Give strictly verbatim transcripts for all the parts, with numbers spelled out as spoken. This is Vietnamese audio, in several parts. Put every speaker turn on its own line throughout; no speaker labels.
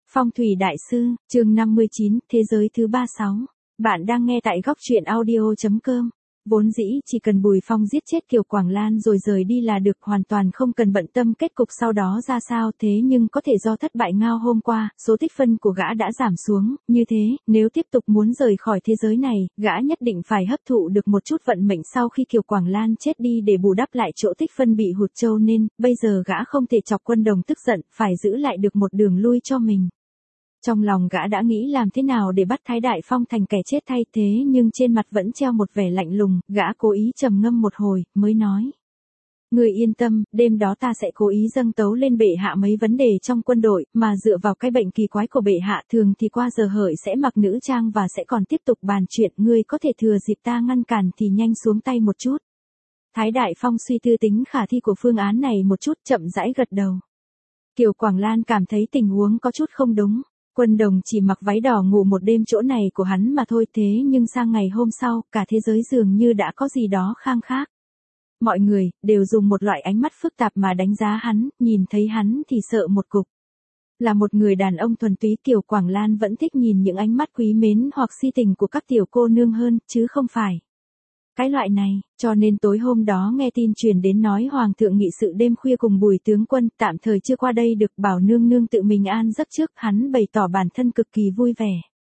Phong thủy đại sư, chương năm mươi chín, thế giới thứ ba mươi sáu. Bạn đang nghe tại góc truyện audio chấm com. Vốn dĩ chỉ cần Bùi Phong giết chết Kiều Quảng Lan rồi rời đi là được, hoàn toàn không cần bận tâm kết cục sau đó ra sao, thế nhưng có thể do thất bại ngao hôm qua, số tích phân của gã đã giảm xuống, như thế, nếu tiếp tục muốn rời khỏi thế giới này, gã nhất định phải hấp thụ được một chút vận mệnh sau khi Kiều Quảng Lan chết đi để bù đắp lại chỗ tích phân bị hụt trâu, nên bây giờ gã không thể chọc Quân Đồng tức giận, phải giữ lại được một đường lui cho mình. Trong lòng gã đã nghĩ làm thế nào để bắt Thái Đại Phong thành kẻ chết thay, thế nhưng trên mặt vẫn treo một vẻ lạnh lùng, gã cố ý trầm ngâm một hồi, mới nói. Người yên tâm, đêm đó ta sẽ cố ý dâng tấu lên bệ hạ mấy vấn đề trong quân đội, mà dựa vào cái bệnh kỳ quái của bệ hạ thường thì qua giờ hợi sẽ mặc nữ trang và sẽ còn tiếp tục bàn chuyện, ngươi có thể thừa dịp ta ngăn cản thì nhanh xuống tay một chút. Thái Đại Phong suy tư tính khả thi của phương án này một chút, chậm rãi gật đầu. Kiều Quảng Lan cảm thấy tình huống có chút không đúng. Quân Đồng chỉ mặc váy đỏ ngủ một đêm chỗ này của hắn mà thôi, thế nhưng sang ngày hôm sau, cả thế giới dường như đã có gì đó khang khác. Mọi người, đều dùng một loại ánh mắt phức tạp mà đánh giá hắn, nhìn thấy hắn thì sợ một cục. Là một người đàn ông thuần túy, Kiều Quảng Lan vẫn thích nhìn những ánh mắt quý mến hoặc si tình của các tiểu cô nương hơn, chứ không phải cái loại này, cho nên tối hôm đó nghe tin truyền đến nói Hoàng thượng nghị sự đêm khuya cùng Bùi tướng quân, tạm thời chưa qua đây được, bảo nương nương tự mình an giấc trước, hắn bày tỏ bản thân cực kỳ vui vẻ.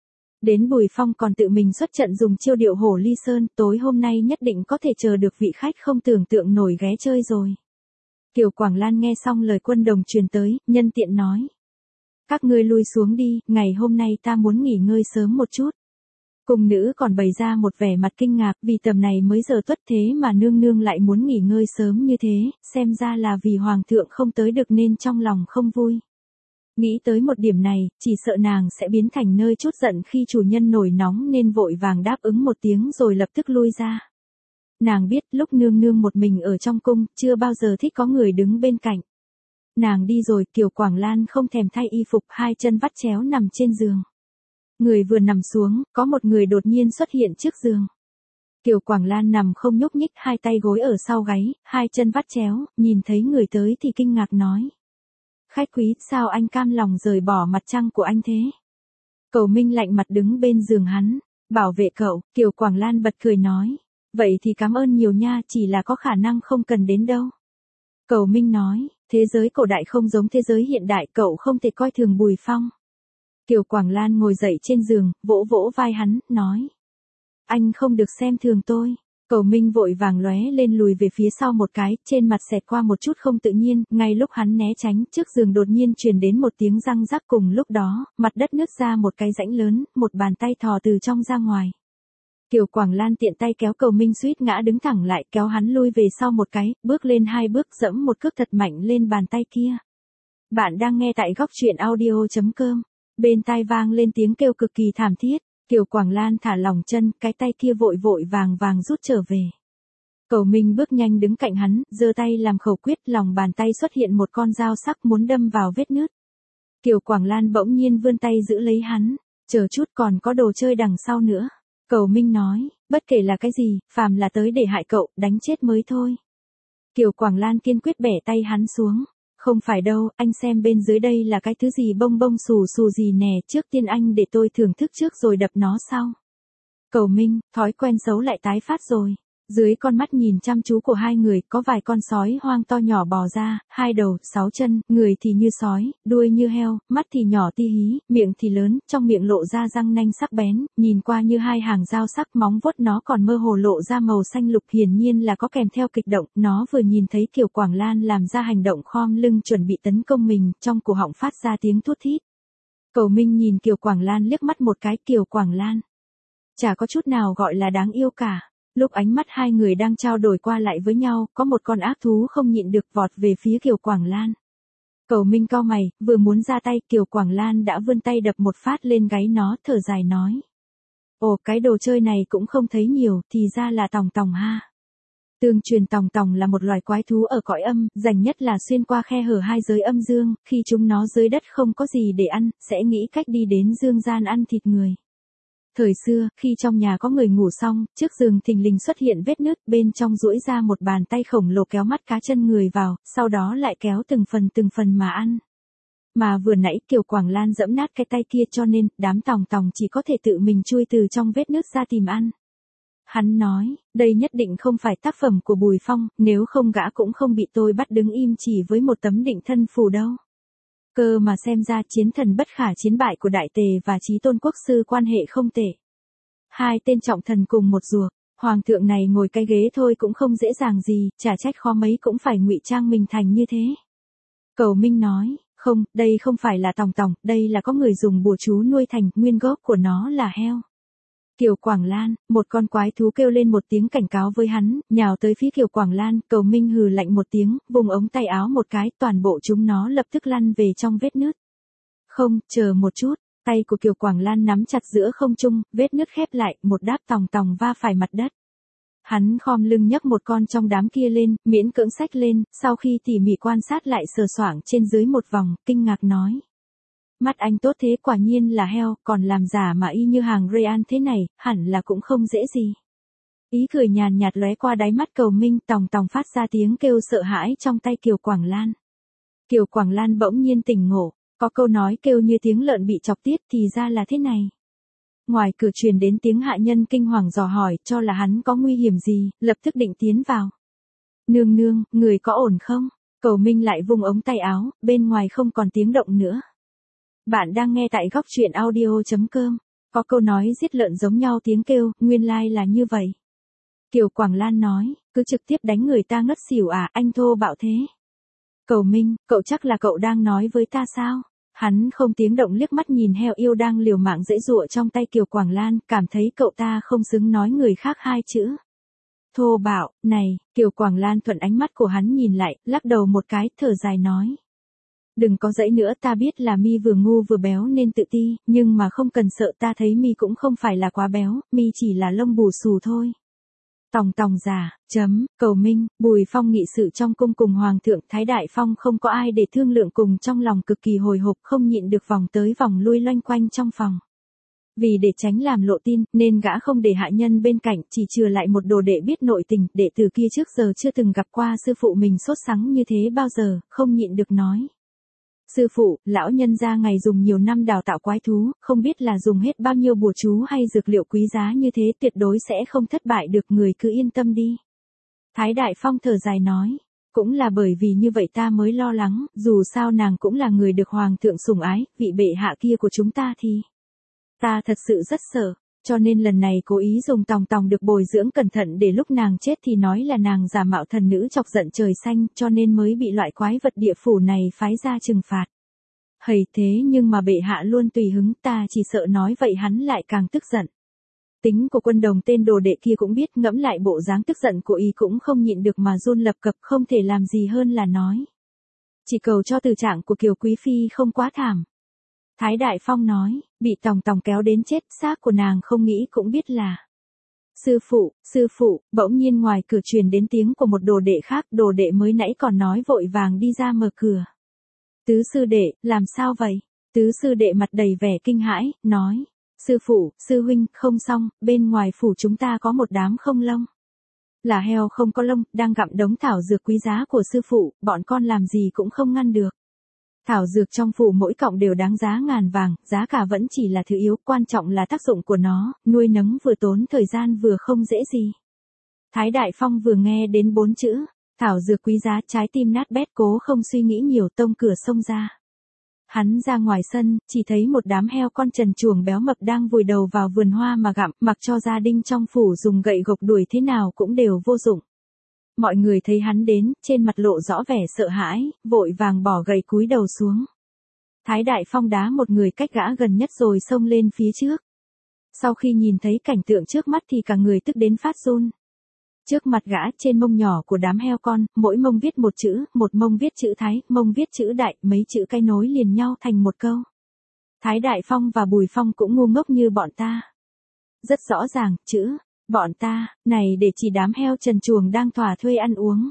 Đến Bùi Phong còn tự mình xuất trận dùng chiêu điệu hổ ly sơn, tối hôm nay nhất định có thể chờ được vị khách không tưởng tượng nổi ghé chơi rồi. Kiều Quảng Lan nghe xong lời Quân Đồng truyền tới, nhân tiện nói. Các ngươi lui xuống đi, ngày hôm nay ta muốn nghỉ ngơi sớm một chút. Cung nữ còn bày ra một vẻ mặt kinh ngạc, vì tầm này mới giờ tuất thế mà nương nương lại muốn nghỉ ngơi sớm như thế, xem ra là vì Hoàng thượng không tới được nên trong lòng không vui. Nghĩ tới một điểm này, chỉ sợ nàng sẽ biến thành nơi chút giận khi chủ nhân nổi nóng nên vội vàng đáp ứng một tiếng rồi lập tức lui ra. Nàng biết lúc nương nương một mình ở trong cung, chưa bao giờ thích có người đứng bên cạnh. Nàng đi rồi, Kiều Quảng Lan không thèm thay y phục, hai chân vắt chéo nằm trên giường. Người vừa nằm xuống, có một người đột nhiên xuất hiện trước giường. Kiều Quảng Lan nằm không nhúc nhích, hai tay gối ở sau gáy, hai chân vắt chéo, nhìn thấy người tới thì kinh ngạc nói. Khách quý, sao anh cam lòng rời bỏ mặt trăng của anh thế? Cầu Minh lạnh mặt đứng bên giường hắn, bảo vệ cậu. Kiều Quảng Lan bật cười nói. Vậy thì cảm ơn nhiều nha, chỉ là có khả năng không cần đến đâu. Cầu Minh nói, thế giới cổ đại không giống thế giới hiện đại, cậu không thể coi thường Bùi Phong. Kiều Quảng Lan ngồi dậy trên giường, vỗ vỗ vai hắn, nói. Anh không được xem thường tôi. Cầu Minh vội vàng lóe lên lùi về phía sau một cái, trên mặt xẹt qua một chút không tự nhiên, ngay lúc hắn né tránh, trước giường đột nhiên truyền đến một tiếng răng rắc, cùng lúc đó, mặt đất nứt ra một cái rãnh lớn, một bàn tay thò từ trong ra ngoài. Kiều Quảng Lan tiện tay kéo Cầu Minh suýt ngã đứng thẳng lại, kéo hắn lui về sau một cái, bước lên hai bước, dẫm một cước thật mạnh lên bàn tay kia. Bạn đang nghe tại góc truyện audio chấm com. Bên tai vang lên tiếng kêu cực kỳ thảm thiết, Kiều Quảng Lan thả lỏng chân, cái tay kia vội vội vàng vàng rút trở về. Cầu Minh bước nhanh đứng cạnh hắn, giơ tay làm khẩu quyết, lòng bàn tay xuất hiện một con dao sắc muốn đâm vào vết nứt. Kiều Quảng Lan bỗng nhiên vươn tay giữ lấy hắn, chờ chút, còn có đồ chơi đằng sau nữa. Cầu Minh nói, bất kể là cái gì, phàm là tới để hại cậu, đánh chết mới thôi. Kiều Quảng Lan kiên quyết bẻ tay hắn xuống. Không phải đâu, anh xem bên dưới đây là cái thứ gì bông bông xù xù gì nè, trước tiên anh để tôi thưởng thức trước rồi đập nó sau. Cầu Minh, thói quen xấu lại tái phát rồi. Dưới con mắt nhìn chăm chú của hai người, có vài con sói hoang to nhỏ bò ra, hai đầu, sáu chân, người thì như sói, đuôi như heo, mắt thì nhỏ ti hí, miệng thì lớn, trong miệng lộ ra răng nanh sắc bén, nhìn qua như hai hàng dao sắc, móng vuốt nó còn mơ hồ lộ ra màu xanh lục, hiển nhiên là có kèm theo kịch động. Nó vừa nhìn thấy Kiều Quảng Lan làm ra hành động khom lưng chuẩn bị tấn công mình, trong cổ họng phát ra tiếng thút thít. Cầu Minh nhìn Kiều Quảng Lan liếc mắt một cái, Kiều Quảng Lan chả có chút nào gọi là đáng yêu cả. Lúc ánh mắt hai người đang trao đổi qua lại với nhau, có một con ác thú không nhịn được vọt về phía Kiều Quảng Lan. Cầu Minh cau mày, vừa muốn ra tay, Kiều Quảng Lan đã vươn tay đập một phát lên gáy nó, thở dài nói. Ồ, cái đồ chơi này cũng không thấy nhiều, thì ra là tòng tòng ha. Tương truyền tòng tòng là một loài quái thú ở cõi âm, rành nhất là xuyên qua khe hở hai giới âm dương, khi chúng nó dưới đất không có gì để ăn, sẽ nghĩ cách đi đến dương gian ăn thịt người. Thời xưa, khi trong nhà có người ngủ xong, trước giường thình lình xuất hiện vết nứt, bên trong duỗi ra một bàn tay khổng lồ kéo mắt cá chân người vào, sau đó lại kéo từng phần từng phần mà ăn. Mà vừa nãy Kiều Quảng Lan giẫm nát cái tay kia cho nên, đám tòng tòng chỉ có thể tự mình chui từ trong vết nứt ra tìm ăn. Hắn nói, đây nhất định không phải tác phẩm của Bùi Phong, nếu không gã cũng không bị tôi bắt đứng im chỉ với một tấm định thân phù đâu. Cơ mà xem ra chiến thần bất khả chiến bại của Đại Tề và Chí Tôn Quốc Sư quan hệ không tệ. Hai tên trọng thần cùng một ruột, hoàng thượng này ngồi cái ghế thôi cũng không dễ dàng gì, chả trách khó mấy cũng phải ngụy trang mình thành như thế. Cầu Minh nói, không, đây không phải là tòng tòng, đây là có người dùng bùa chú nuôi thành, nguyên gốc của nó là heo. Kiều Quảng Lan, một con quái thú kêu lên một tiếng cảnh cáo với hắn, nhào tới phía Kiều Quảng Lan, Cầu Minh hừ lạnh một tiếng, vùng ống tay áo một cái, toàn bộ chúng nó lập tức lăn về trong vết nứt. Không, chờ một chút, tay của Kiều Quảng Lan nắm chặt giữa không trung, vết nứt khép lại, một đáp tòng tòng va phải mặt đất. Hắn khom lưng nhấc một con trong đám kia lên, miễn cưỡng xách lên, sau khi tỉ mỉ quan sát lại sờ soạng trên dưới một vòng, kinh ngạc nói. Mắt anh tốt thế quả nhiên là heo, còn làm giả mà y như hàng Rayan thế này, hẳn là cũng không dễ gì. Ý cười nhàn nhạt lóe qua đáy mắt Cầu Minh, tòng tòng phát ra tiếng kêu sợ hãi trong tay Kiều Quảng Lan. Kiều Quảng Lan bỗng nhiên tỉnh ngộ, có câu nói kêu như tiếng lợn bị chọc tiết thì ra là thế này. Ngoài cửa truyền đến tiếng hạ nhân kinh hoàng dò hỏi cho là hắn có nguy hiểm gì, lập tức định tiến vào. Nương nương, người có ổn không? Cầu Minh lại vung ống tay áo, bên ngoài không còn tiếng động nữa. Bạn đang nghe tại góc truyện audio chấm com. Có câu nói giết lợn giống nhau tiếng kêu, nguyên lai là như vậy. Kiều Quảng Lan nói, cứ trực tiếp đánh người ta ngất xỉu à, anh thô bạo thế. Cầu Minh, cậu chắc là cậu đang nói với ta sao? Hắn không tiếng động liếc mắt nhìn heo yêu đang liều mạng giãy giụa trong tay Kiều Quảng Lan, cảm thấy cậu ta không xứng nói người khác hai chữ. Thô bạo, này, Kiều Quảng Lan thuận ánh mắt của hắn nhìn lại, lắc đầu một cái, thở dài nói. Đừng có dãy nữa, ta biết là mi vừa ngu vừa béo nên tự ti, nhưng mà không cần sợ, ta thấy mi cũng không phải là quá béo, mi chỉ là lông bù xù thôi. Tòng tòng giả, chấm, Cầu Minh, Bùi Phong nghị sự trong cung cùng Hoàng thượng, Thái Đại Phong không có ai để thương lượng cùng, trong lòng cực kỳ hồi hộp, không nhịn được vòng tới vòng lui loanh quanh trong phòng. Vì để tránh làm lộ tin, nên gã không để hạ nhân bên cạnh, chỉ chừa lại một đồ đệ biết nội tình, đệ tử kia trước giờ chưa từng gặp qua sư phụ mình sốt sắng như thế bao giờ, không nhịn được nói. Sư phụ, lão nhân gia ngày dùng nhiều năm đào tạo quái thú, không biết là dùng hết bao nhiêu bùa chú hay dược liệu quý giá như thế, tuyệt đối sẽ không thất bại được, người cứ yên tâm đi. Thái Đại Phong thở dài nói, cũng là bởi vì như vậy ta mới lo lắng, dù sao nàng cũng là người được Hoàng thượng sủng ái, vị bệ hạ kia của chúng ta thì. Ta thật sự rất sợ, cho nên lần này cố ý dùng tòng tòng được bồi dưỡng cẩn thận để lúc nàng chết thì nói là nàng giả mạo thần nữ chọc giận trời xanh, cho nên mới bị loại quái vật địa phủ này phái ra trừng phạt. Hầy thế nhưng mà bệ hạ luôn tùy hứng, ta chỉ sợ nói vậy hắn lại càng tức giận. Tính của quân đồng tên đồ đệ kia cũng biết, ngẫm lại bộ dáng tức giận của y cũng không nhịn được mà run lập cập, không thể làm gì hơn là nói. Chỉ cầu cho tử trạng của Kiều Quý Phi không quá thảm. Thái Đại Phong nói, bị tòng tòng kéo đến chết, xác của nàng không nghĩ cũng biết là. Sư phụ, sư phụ, bỗng nhiên ngoài cửa truyền đến tiếng của một đồ đệ khác, đồ đệ mới nãy còn nói vội vàng đi ra mở cửa. Tứ sư đệ, làm sao vậy? Tứ sư đệ mặt đầy vẻ kinh hãi, nói, sư phụ, sư huynh, không xong, bên ngoài phủ chúng ta có một đám không lông. Là heo không có lông, đang gặm đống thảo dược quý giá của sư phụ, bọn con làm gì cũng không ngăn được. Thảo dược trong phủ mỗi cọng đều đáng giá ngàn vàng, giá cả vẫn chỉ là thứ yếu, quan trọng là tác dụng của nó, nuôi nấng vừa tốn thời gian vừa không dễ gì. Thái Đại Phong vừa nghe đến bốn chữ, thảo dược quý giá, trái tim nát bét, cố không suy nghĩ nhiều, tông cửa xông ra. Hắn ra ngoài sân, chỉ thấy một đám heo con trần truồng béo mập đang vùi đầu vào vườn hoa mà gặm, mặc cho gia đình trong phủ dùng gậy gộc đuổi thế nào cũng đều vô dụng. Mọi người thấy hắn đến, trên mặt lộ rõ vẻ sợ hãi, vội vàng bỏ gậy cúi đầu xuống. Thái Đại Phong đá một người cách gã gần nhất rồi xông lên phía trước. Sau khi nhìn thấy cảnh tượng trước mắt thì cả người tức đến phát run. Trước mặt gã, trên mông nhỏ của đám heo con, mỗi mông viết một chữ, một mông viết chữ Thái, mông viết chữ Đại, mấy chữ cái nối liền nhau thành một câu. Thái Đại Phong và Bùi Phong cũng ngu ngốc như bọn ta. Rất rõ ràng, chữ bọn ta, này để chỉ đám heo trần truồng đang thỏa thuê ăn uống.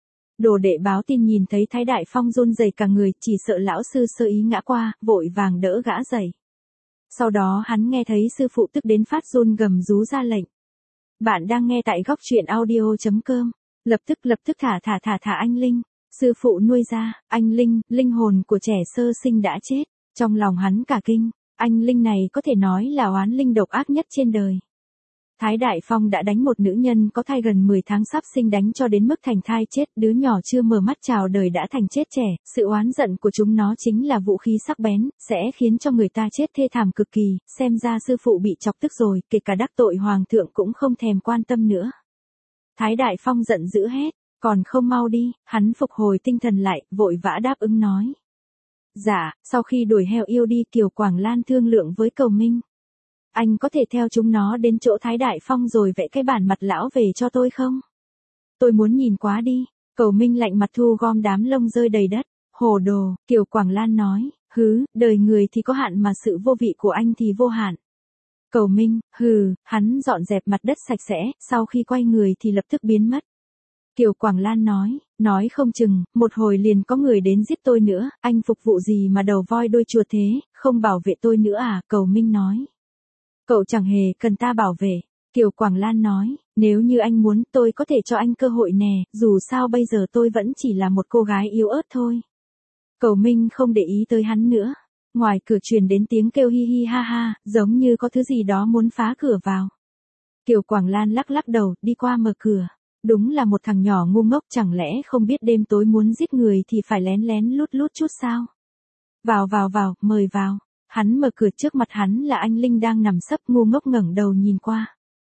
Đồ đệ báo tin nhìn thấy Thái Đại Phong run rẩy cả người, chỉ sợ lão sư sơ ý ngã qua, vội vàng đỡ gã dậy. Sau đó hắn nghe thấy sư phụ tức đến phát run gầm rú ra lệnh. Bạn đang nghe tại góc truyện audio chấm com. Lập tức lập tức thả thả thả thả anh Linh. Sư phụ nuôi ra, anh Linh, linh hồn của trẻ sơ sinh đã chết. Trong lòng hắn cả kinh, anh Linh này có thể nói là oán linh độc ác nhất trên đời. Thái Đại Phong đã đánh một nữ nhân có thai gần mười tháng sắp sinh đánh cho đến mức thành thai chết, đứa nhỏ chưa mở mắt chào đời đã thành chết trẻ, sự oán giận của chúng nó chính là vũ khí sắc bén, sẽ khiến cho người ta chết thê thảm cực kỳ, xem ra sư phụ bị chọc tức rồi, kể cả đắc tội hoàng thượng cũng không thèm quan tâm nữa. Thái Đại Phong giận dữ hét, còn không mau đi, hắn phục hồi tinh thần lại, vội vã đáp ứng nói. Dạ, sau khi đuổi heo yêu đi Kiều Quảng Lan thương lượng với Cầu Minh. Anh có thể theo chúng nó đến chỗ Thái Đại Phong rồi vẽ cái bản mặt lão về cho tôi không? Tôi muốn nhìn quá đi. Cầu Minh lạnh mặt thu gom đám lông rơi đầy đất. Hồ đồ, Kiều Quảng Lan nói, hứ, đời người thì có hạn mà sự vô vị của anh thì vô hạn. Cầu Minh, hừ, hắn dọn dẹp mặt đất sạch sẽ, sau khi quay người thì lập tức biến mất. Kiều Quảng Lan nói, nói không chừng, một hồi liền có người đến giết tôi nữa, anh phục vụ gì mà đầu voi đuôi chuột thế, không bảo vệ tôi nữa à, Cầu Minh nói. Cậu chẳng hề cần ta bảo vệ. Kiều Quảng Lan nói, nếu như anh muốn tôi có thể cho anh cơ hội nè, dù sao bây giờ tôi vẫn chỉ là một cô gái yếu ớt thôi. Cầu Minh không để ý tới hắn nữa. Ngoài cửa truyền đến tiếng kêu hi hi ha ha, giống như có thứ gì đó muốn phá cửa vào. Kiều Quảng Lan lắc lắc đầu, đi qua mở cửa. Đúng là một thằng nhỏ ngu ngốc, chẳng lẽ không biết đêm tối muốn giết người thì phải lén lén lút lút chút sao? Vào vào vào, mời vào. Hắn mở cửa, trước mặt hắn là anh Linh đang nằm sấp, ngu ngốc ngẩng đầu nhìn qua.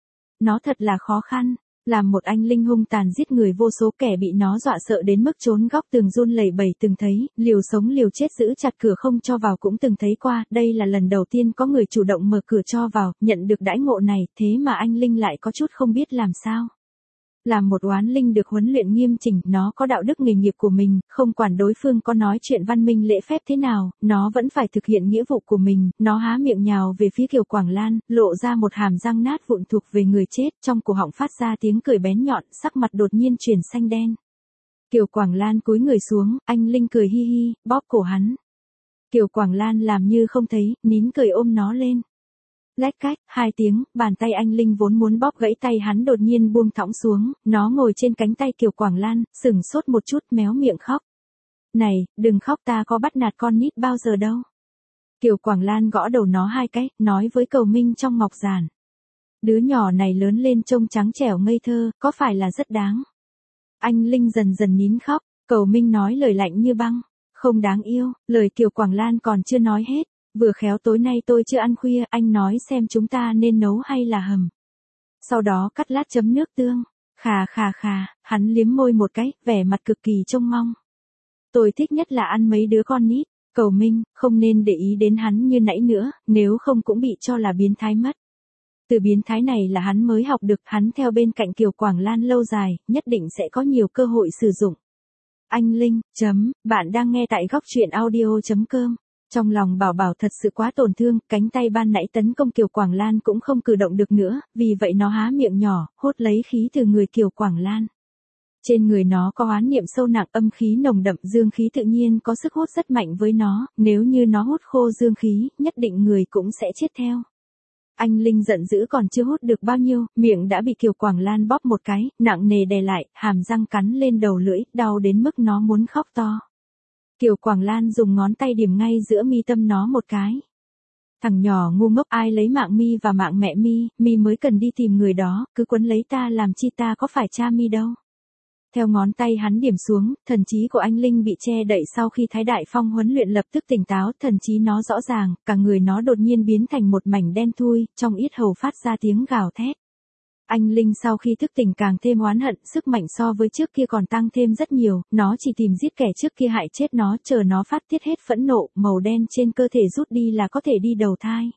Nó thật là khó khăn, làm một anh Linh hung tàn giết người, vô số kẻ bị nó dọa sợ đến mức trốn góc tường run lẩy bẩy từng thấy, liều sống liều chết giữ chặt cửa không cho vào cũng từng thấy qua, đây là lần đầu tiên có người chủ động mở cửa cho vào, nhận được đãi ngộ này, thế mà anh Linh lại có chút không biết làm sao. Làm một oán linh được huấn luyện nghiêm chỉnh, nó có đạo đức nghề nghiệp của mình, không quản đối phương có nói chuyện văn minh lễ phép thế nào, nó vẫn phải thực hiện nghĩa vụ của mình, nó há miệng nhào về phía Kiều Quảng Lan, lộ ra một hàm răng nát vụn thuộc về người chết, trong cổ họng phát ra tiếng cười bén nhọn, sắc mặt đột nhiên chuyển xanh đen. Kiều Quảng Lan cúi người xuống, anh Linh cười hi hi, bóp cổ hắn. Kiều Quảng Lan làm như không thấy, nín cười ôm nó lên. Lách cách, hai tiếng, bàn tay anh Linh vốn muốn bóp gãy tay hắn đột nhiên buông thõng xuống, nó ngồi trên cánh tay Kiều Quảng Lan, sừng sốt một chút, méo miệng khóc. Này, đừng khóc, ta có bắt nạt con nít bao giờ đâu. Kiều Quảng Lan gõ đầu nó hai cái, nói với Cầu Minh trong ngọc giản. Đứa nhỏ này lớn lên trông trắng trẻo ngây thơ, có phải là rất đáng? Anh Linh dần dần nín khóc, Cầu Minh nói lời lạnh như băng. Không đáng yêu, lời Kiều Quảng Lan còn chưa nói hết. Vừa khéo tối nay tôi chưa ăn khuya, anh nói xem chúng ta nên nấu hay là hầm. Sau đó cắt lát chấm nước tương. Khà khà khà, hắn liếm môi một cái, vẻ mặt cực kỳ trông mong. Tôi thích nhất là ăn mấy đứa con nít. Cầu Minh, không nên để ý đến hắn như nãy nữa, nếu không cũng bị cho là biến thái mất. Từ biến thái này là hắn mới học được, hắn theo bên cạnh Kiều Quảng Lan lâu dài, nhất định sẽ có nhiều cơ hội sử dụng. Anh Linh, chấm, bạn đang nghe tại góc truyện audio chấm com. Trong lòng Bảo Bảo thật sự quá tổn thương, cánh tay ban nãy tấn công Kiều Quảng Lan cũng không cử động được nữa, vì vậy nó há miệng nhỏ, hốt lấy khí từ người Kiều Quảng Lan. Trên người nó có oán niệm sâu nặng, âm khí nồng đậm, dương khí tự nhiên có sức hút rất mạnh với nó, nếu như nó hút khô dương khí, nhất định người cũng sẽ chết theo. Anh Linh giận dữ còn chưa hút được bao nhiêu, miệng đã bị Kiều Quảng Lan bóp một cái, nặng nề đè lại, hàm răng cắn lên đầu lưỡi, đau đến mức nó muốn khóc to. Kiều Quảng Lan dùng ngón tay điểm ngay giữa mi tâm nó một cái. Thằng nhỏ ngu ngốc, ai lấy mạng mi và mạng mẹ mi, mi mới cần đi tìm người đó, cứ quấn lấy ta làm chi, ta có phải cha mi đâu. Theo ngón tay hắn điểm xuống, thần trí của anh Linh bị che đậy sau khi Thái Đại Phong huấn luyện lập tức tỉnh táo, thần trí nó rõ ràng, cả người nó đột nhiên biến thành một mảnh đen thui, trong yết hầu phát ra tiếng gào thét. Anh Linh sau khi thức tỉnh càng thêm oán hận, sức mạnh so với trước kia còn tăng thêm rất nhiều, nó chỉ tìm giết kẻ trước kia hại chết nó, chờ nó phát tiết hết phẫn nộ, màu đen trên cơ thể rút đi là có thể đi đầu thai.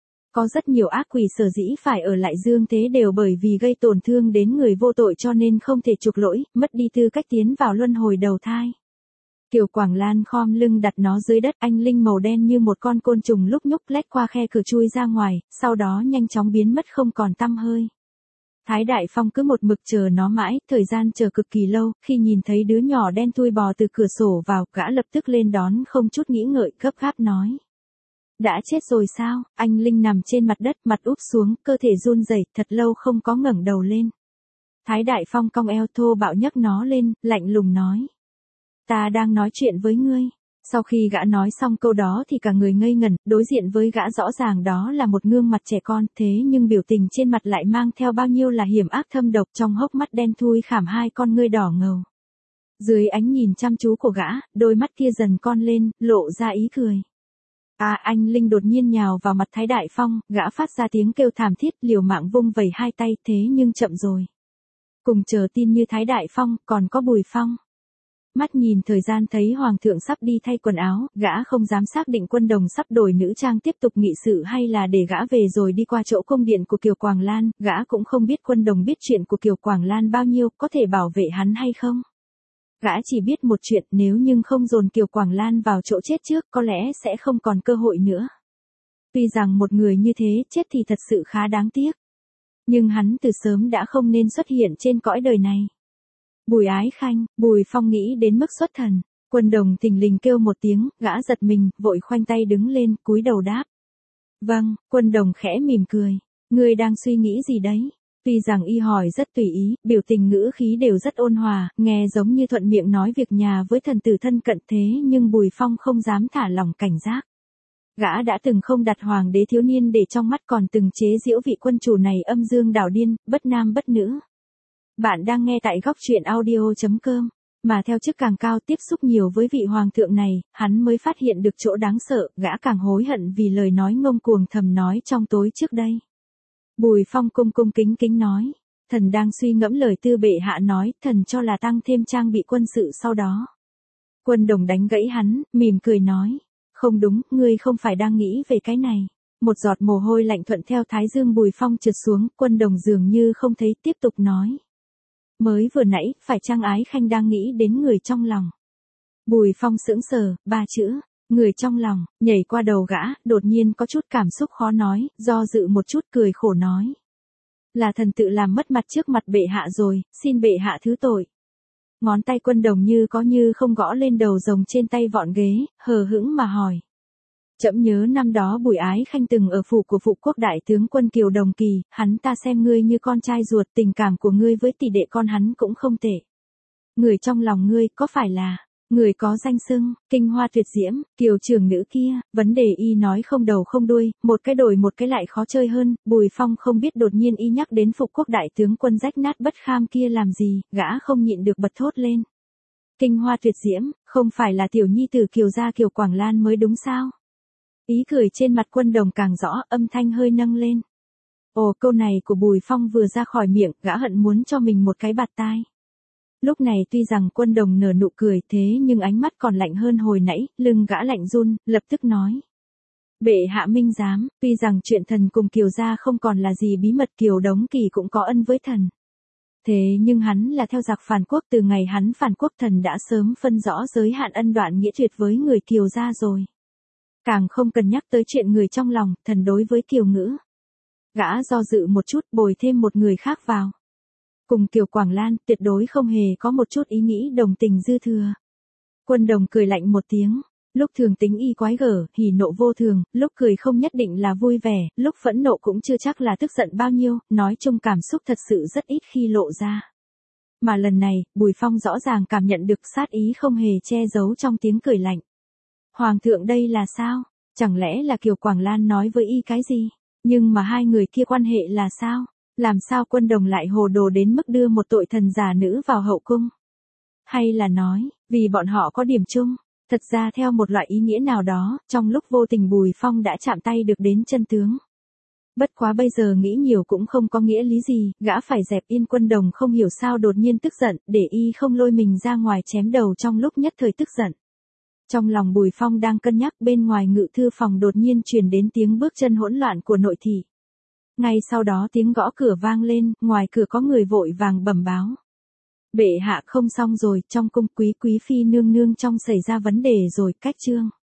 Có rất nhiều ác quỷ sở dĩ phải ở lại dương thế đều bởi vì gây tổn thương đến người vô tội cho nên không thể chuộc lỗi, mất đi tư cách tiến vào luân hồi đầu thai. Kiều Quảng Lan khom lưng đặt nó dưới đất, anh Linh màu đen như một con côn trùng lúc nhúc lách qua khe cửa chui ra ngoài, sau đó nhanh chóng biến mất không còn tăm hơi. Thái Đại Phong cứ một mực chờ nó mãi, thời gian chờ cực kỳ lâu, khi nhìn thấy đứa nhỏ đen thui bò từ cửa sổ vào, gã lập tức lên đón không chút nghĩ ngợi, gấp gáp nói. Đã chết rồi sao? Anh Linh nằm trên mặt đất, mặt úp xuống, cơ thể run rẩy, thật lâu không có ngẩng đầu lên. Thái Đại Phong cong eo thô bạo nhấc nó lên, lạnh lùng nói. ta đang nói chuyện với ngươi. Sau khi gã nói xong câu đó thì cả người ngây ngẩn, đối diện với gã rõ ràng đó là một gương mặt trẻ con, thế nhưng biểu tình trên mặt lại mang theo bao nhiêu là hiểm ác thâm độc, trong hốc mắt đen thui khảm hai con ngươi đỏ ngầu. Dưới ánh nhìn chăm chú của gã, đôi mắt kia dần cong lên, lộ ra ý cười. À, anh Linh đột nhiên nhào vào mặt Thái Đại Phong, gã phát ra tiếng kêu thảm thiết, liều mạng vung vẩy hai tay, thế nhưng chậm rồi. Cùng chờ tin như Thái Đại Phong, còn có Bùi Phong. Mắt nhìn thời gian thấy hoàng thượng sắp đi thay quần áo, gã không dám xác định Quân Đồng sắp đổi nữ trang tiếp tục nghị sự hay là để gã về rồi đi qua chỗ cung điện của Kiều Quảng Lan, gã cũng không biết Quân Đồng biết chuyện của Kiều Quảng Lan bao nhiêu, có thể bảo vệ hắn hay không. Gã chỉ biết một chuyện, nếu nhưng không dồn Kiều Quảng Lan vào chỗ chết trước, có lẽ sẽ không còn cơ hội nữa. Tuy rằng một người như thế chết thì thật sự khá đáng tiếc. Nhưng hắn từ sớm đã không nên xuất hiện trên cõi đời này. Bùi Ái Khanh, Bùi Phong nghĩ đến mức xuất thần. Quân Đồng thình lình kêu một tiếng, gã giật mình, vội khoanh tay đứng lên, cúi đầu đáp. Vâng, Quân Đồng khẽ mỉm cười. Ngươi đang suy nghĩ gì đấy? Tuy rằng y hỏi rất tùy ý, biểu tình ngữ khí đều rất ôn hòa, nghe giống như thuận miệng nói việc nhà với thần tử thân cận, thế nhưng Bùi Phong không dám thả lỏng cảnh giác. Gã đã từng không đặt hoàng đế thiếu niên để trong mắt, còn từng chế giễu vị quân chủ này âm dương đảo điên, bất nam bất nữ. Bạn đang nghe tại góc truyện audio chấm com. Mà theo chức càng cao tiếp xúc nhiều với vị hoàng thượng này, hắn mới phát hiện được chỗ đáng sợ, gã càng hối hận vì lời nói ngông cuồng thầm nói trong tối trước đây. Bùi Phong cung cung kính kính nói, thần đang suy ngẫm lời tư bệ hạ nói, thần cho là tăng thêm trang bị quân sự sau đó. Quân Đồng đánh gãy hắn, mỉm cười nói, không đúng, ngươi không phải đang nghĩ về cái này. Một giọt mồ hôi lạnh thuận theo thái dương Bùi Phong trượt xuống, Quân Đồng dường như không thấy, tiếp tục nói. Mới vừa nãy, phải chăng Ái Khanh đang nghĩ đến người trong lòng? Bùi Phong sững sờ, ba chữ, người trong lòng, nhảy qua đầu gã, đột nhiên có chút cảm xúc khó nói, do dự một chút cười khổ nói. Là thần tự làm mất mặt trước mặt bệ hạ rồi, xin bệ hạ thứ tội. Ngón tay Quân Đồng như có như không gõ lên đầu rồng trên tay vọn ghế, hờ hững mà hỏi. Trẫm nhớ năm đó Bùi Ái Khanh từng ở phủ của phụ quốc đại tướng quân Kiều Đồng Kỳ, hắn ta xem ngươi như con trai ruột, tình cảm của ngươi với tỷ đệ con hắn cũng không tệ. Người trong lòng ngươi có phải là người có danh xưng, kinh hoa tuyệt diễm, Kiều trưởng nữ kia? Vấn đề y nói không đầu không đuôi, một cái đổi một cái lại khó chơi hơn. Bùi Phong không biết đột nhiên y nhắc đến phục quốc đại tướng quân rách nát bất kham kia làm gì, gã không nhịn được bật thốt lên. Kinh hoa tuyệt diễm, không phải là tiểu nhi tử Kiều gia Kiều Quảng Lan mới đúng sao? Ý cười trên mặt Quân Đồng càng rõ, âm thanh hơi nâng lên. Ồ, câu này của Bùi Phong vừa ra khỏi miệng, gã hận muốn cho mình một cái bạt tai. Lúc này tuy rằng Quân Đồng nở nụ cười, thế nhưng ánh mắt còn lạnh hơn hồi nãy, lưng gã lạnh run, lập tức nói. Bệ hạ minh giám, tuy rằng chuyện thần cùng Kiều gia không còn là gì bí mật, Kiều Đống Kỳ cũng có ân với thần. Thế nhưng hắn là theo giặc phản quốc, từ ngày hắn phản quốc thần đã sớm phân rõ giới hạn ân đoạn nghĩa tuyệt với người Kiều gia rồi. Càng không cần nhắc tới chuyện người trong lòng, thần đối với Kiều Ngữ. Gã do dự một chút, bồi thêm một người khác vào. Cùng Kiều Quảng Lan, tuyệt đối không hề có một chút ý nghĩ đồng tình dư thừa. Quân Đồng cười lạnh một tiếng. Lúc thường tính y quái gở, hỉ nộ vô thường, lúc cười không nhất định là vui vẻ, lúc phẫn nộ cũng chưa chắc là tức giận bao nhiêu, nói chung cảm xúc thật sự rất ít khi lộ ra. Mà lần này, Bùi Phong rõ ràng cảm nhận được sát ý không hề che giấu trong tiếng cười lạnh. Hoàng thượng đây là sao? Chẳng lẽ là Kiều Quảng Lan nói với y cái gì? Nhưng mà hai người kia quan hệ là sao? Làm sao Quân Đồng lại hồ đồ đến mức đưa một tội thần giả nữ vào hậu cung? Hay là nói, vì bọn họ có điểm chung? Thật ra theo một loại ý nghĩa nào đó, trong lúc vô tình Bùi Phong đã chạm tay được đến chân tướng. Bất quá bây giờ nghĩ nhiều cũng không có nghĩa lý gì, gã phải dẹp yên Quân Đồng không hiểu sao đột nhiên tức giận, để y không lôi mình ra ngoài chém đầu trong lúc nhất thời tức giận. Trong lòng Bùi Phong đang cân nhắc, bên ngoài ngự thư phòng đột nhiên truyền đến tiếng bước chân hỗn loạn của nội thị. Ngay sau đó tiếng gõ cửa vang lên, ngoài cửa có người vội vàng bẩm báo. Bệ hạ không xong rồi, trong cung quý quý phi nương nương trong xảy ra vấn đề rồi, cách trương.